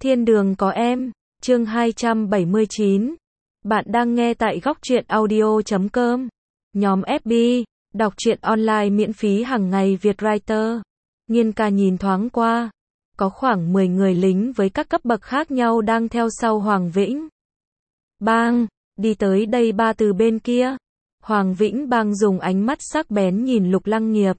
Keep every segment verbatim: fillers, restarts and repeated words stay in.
Thiên đường có em, chương hai trăm bảy mươi chín. Bạn đang nghe tại góc truyện audio chấm com. Nhóm ép bê, đọc truyện online miễn phí hàng ngày Việt Writer. Nhiên ca nhìn thoáng qua. Có khoảng mười người lính với các cấp bậc khác nhau đang theo sau Hoàng Vĩnh Bang, đi tới đây ba từ bên kia. Hoàng Vĩnh Bang dùng ánh mắt sắc bén nhìn Lục Lăng Nghiệp.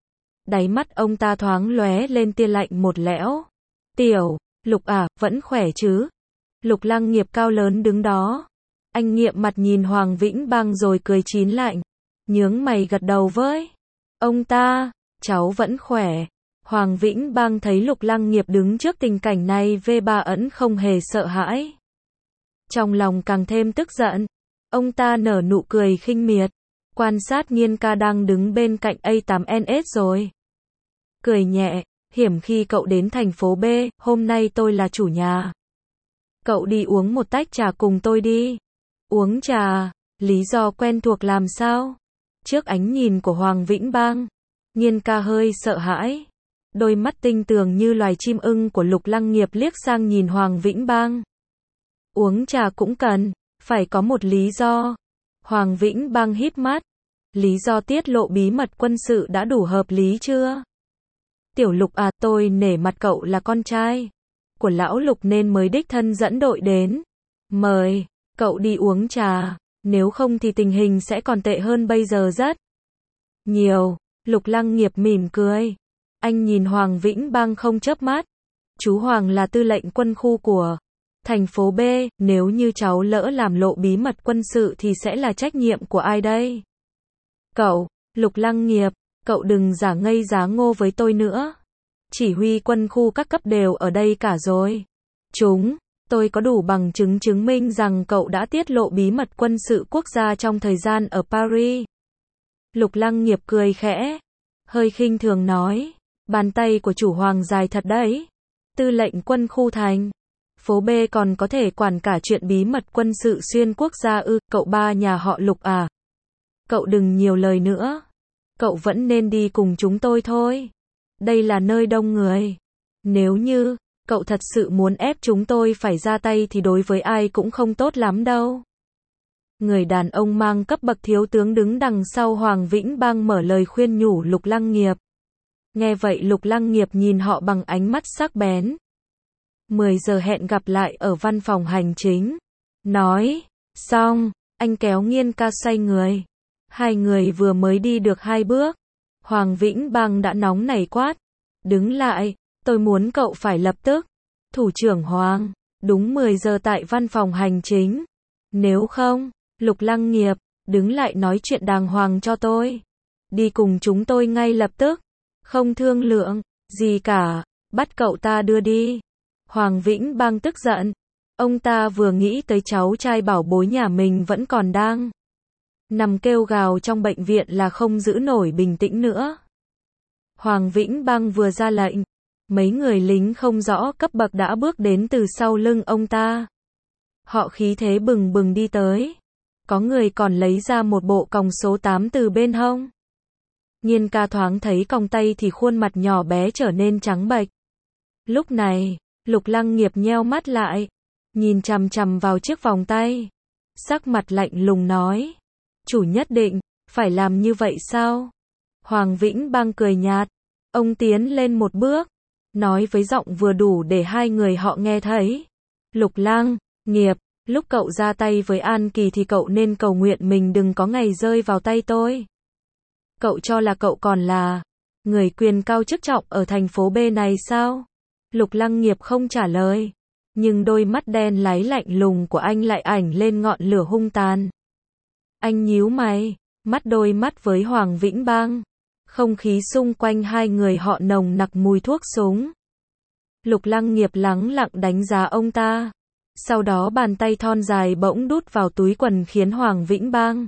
Đáy mắt ông ta thoáng lóe lên tia lạnh một lẽo. Tiểu, Lục à, vẫn khỏe chứ? Lục Lăng Nghiệp cao lớn đứng đó. Anh nghiệm mặt nhìn Hoàng Vĩnh Bang rồi cười chín lạnh. Nhướng mày gật đầu với ông ta, cháu vẫn khỏe. Hoàng Vĩnh Bang thấy Lục Lăng Nghiệp đứng trước tình cảnh này vê ba ẩn không hề sợ hãi. Trong lòng càng thêm tức giận. Ông ta nở nụ cười khinh miệt. Quan sát Nhiên ca đang đứng bên cạnh A tám N S rồi. Cười nhẹ, hiểm khi cậu đến thành phố B, hôm nay tôi là chủ nhà. Cậu đi uống một tách trà cùng tôi đi. Uống trà, lý do quen thuộc làm sao? Trước ánh nhìn của Hoàng Vĩnh Bang, Nhiên ca hơi sợ hãi. Đôi mắt tinh tường như loài chim ưng của Lục Lăng Nghiệp liếc sang nhìn Hoàng Vĩnh Bang. Uống trà cũng cần, phải có một lý do. Hoàng Vĩnh Bang híp mắt. Lý do tiết lộ bí mật quân sự đã đủ hợp lý chưa? Tiểu Lục à, tôi nể mặt cậu là con trai của lão Lục nên mới đích thân dẫn đội đến. Mời cậu đi uống trà, nếu không thì tình hình sẽ còn tệ hơn bây giờ rất nhiều. Lục Lăng Nghiệp mỉm cười. Anh nhìn Hoàng Vĩnh Bang không chớp mắt. Chú Hoàng là tư lệnh quân khu của thành phố B, nếu như cháu lỡ làm lộ bí mật quân sự thì sẽ là trách nhiệm của ai đây? Cậu, Lục Lăng Nghiệp, cậu đừng giả ngây giá ngô với tôi nữa. Chỉ huy quân khu các cấp đều ở đây cả rồi. Chúng, tôi có đủ bằng chứng chứng minh rằng cậu đã tiết lộ bí mật quân sự quốc gia trong thời gian ở Paris. Lục Lăng Nghiệp cười khẽ, hơi khinh thường nói, bàn tay của chủ Hoàng dài thật đấy. Tư lệnh quân khu thành phố B còn có thể quản cả chuyện bí mật quân sự xuyên quốc gia ư? Cậu ba nhà họ Lục à? Cậu đừng nhiều lời nữa. Cậu vẫn nên đi cùng chúng tôi thôi. Đây là nơi đông người. Nếu như cậu thật sự muốn ép chúng tôi phải ra tay thì đối với ai cũng không tốt lắm đâu. Người đàn ông mang cấp bậc thiếu tướng đứng đằng sau Hoàng Vĩnh Bang mở lời khuyên nhủ Lục Lăng Nghiệp. Nghe vậy Lục Lăng Nghiệp nhìn họ bằng ánh mắt sắc bén. mười giờ hẹn gặp lại ở văn phòng hành chính. Nói xong, anh kéo Nhiên ca xoay người. Hai người vừa mới đi được hai bước, Hoàng Vĩnh Bang đã nóng nảy quát. Đứng lại, tôi muốn cậu phải lập tức. Thủ trưởng Hoàng, đúng mười giờ tại văn phòng hành chính. Nếu không, Lục Lăng Nghiệp, đứng lại nói chuyện đàng hoàng cho tôi. Đi cùng chúng tôi ngay lập tức. Không thương lượng gì cả, bắt cậu ta đưa đi. Hoàng Vĩnh Bang tức giận. Ông ta vừa nghĩ tới cháu trai bảo bối nhà mình vẫn còn đang nằm kêu gào trong bệnh viện là không giữ nổi bình tĩnh nữa. Hoàng Vĩnh Bang vừa ra lệnh, mấy người lính không rõ cấp bậc đã bước đến từ sau lưng ông ta. Họ khí thế bừng bừng đi tới. Có người còn lấy ra một bộ còng số tám từ bên hông. Nhiên ca thoáng thấy còng tay thì khuôn mặt nhỏ bé trở nên trắng bệch. Lúc này, Lục Lăng Nghiệp nheo mắt lại, nhìn chằm chằm vào chiếc vòng tay. Sắc mặt lạnh lùng nói. Chủ nhất định phải làm như vậy sao? Hoàng Vĩnh Bang cười nhạt. Ông tiến lên một bước, nói với giọng vừa đủ để hai người họ nghe thấy. Lục Lăng Nghiệp, lúc cậu ra tay với An Kỳ thì cậu nên cầu nguyện mình đừng có ngày rơi vào tay tôi. Cậu cho là cậu còn là người quyền cao chức trọng ở thành phố B này sao? Lục Lăng Nghiệp không trả lời, nhưng đôi mắt đen láy lạnh lùng của anh lại ảnh lên ngọn lửa hung tàn. Anh nhíu mày, mắt đôi mắt với Hoàng Vĩnh Bang. Không khí xung quanh hai người họ nồng nặc mùi thuốc súng. Lục Lăng Nghiệp lắng lặng đánh giá ông ta. Sau đó bàn tay thon dài bỗng đút vào túi quần khiến Hoàng Vĩnh Bang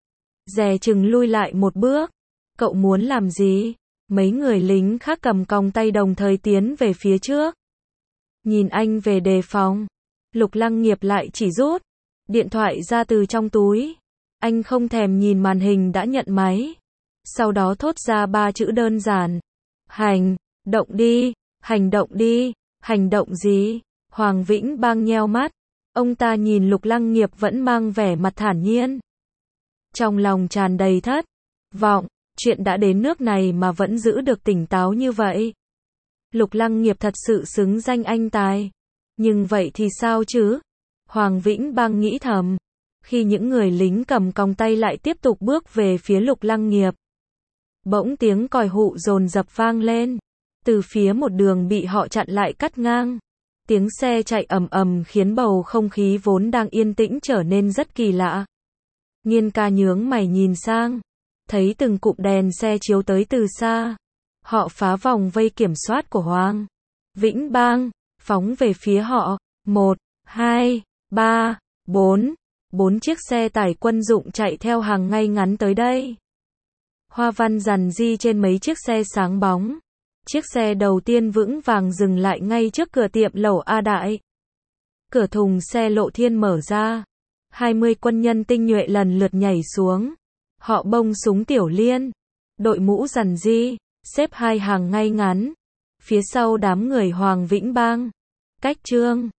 dè chừng lui lại một bước. Cậu muốn làm gì? Mấy người lính khác cầm còng tay đồng thời tiến về phía trước. Nhìn anh về đề phòng, Lục Lăng Nghiệp lại chỉ rút điện thoại ra từ trong túi. Anh không thèm nhìn màn hình đã nhận máy. Sau đó thốt ra ba chữ đơn giản. Hành động đi, hành động đi, hành động gì? Hoàng Vĩnh Bang nheo mắt, ông ta nhìn Lục Lăng Nghiệp vẫn mang vẻ mặt thản nhiên. Trong lòng tràn đầy thất vọng, chuyện đã đến nước này mà vẫn giữ được tỉnh táo như vậy. Lục Lăng Nghiệp thật sự xứng danh anh tài. Nhưng vậy thì sao chứ? Hoàng Vĩnh Bang nghĩ thầm. Khi những người lính cầm còng tay lại tiếp tục bước về phía Lục Lăng Nghiệp. Bỗng tiếng còi hụ dồn dập vang lên. Từ phía một đường bị họ chặn lại cắt ngang. Tiếng xe chạy ầm ầm khiến bầu không khí vốn đang yên tĩnh trở nên rất kỳ lạ. Nghiên ca nhướng mày nhìn sang. Thấy từng cụm đèn xe chiếu tới từ xa. Họ phá vòng vây kiểm soát của Hoàng Vĩnh Bang, phóng về phía họ. Một, hai, ba, bốn. Bốn chiếc xe tải quân dụng chạy theo hàng ngay ngắn tới đây. Hoa văn rằn ri trên mấy chiếc xe sáng bóng. Chiếc xe đầu tiên vững vàng dừng lại ngay trước cửa tiệm lẩu A Đại. Cửa thùng xe Lộ Thiên mở ra. hai mươi quân nhân tinh nhuệ lần lượt nhảy xuống. Họ bông súng tiểu liên, đội mũ rằn ri, xếp hai hàng ngay ngắn. Phía sau đám người Hoàng Vĩnh Bang. Cách Trương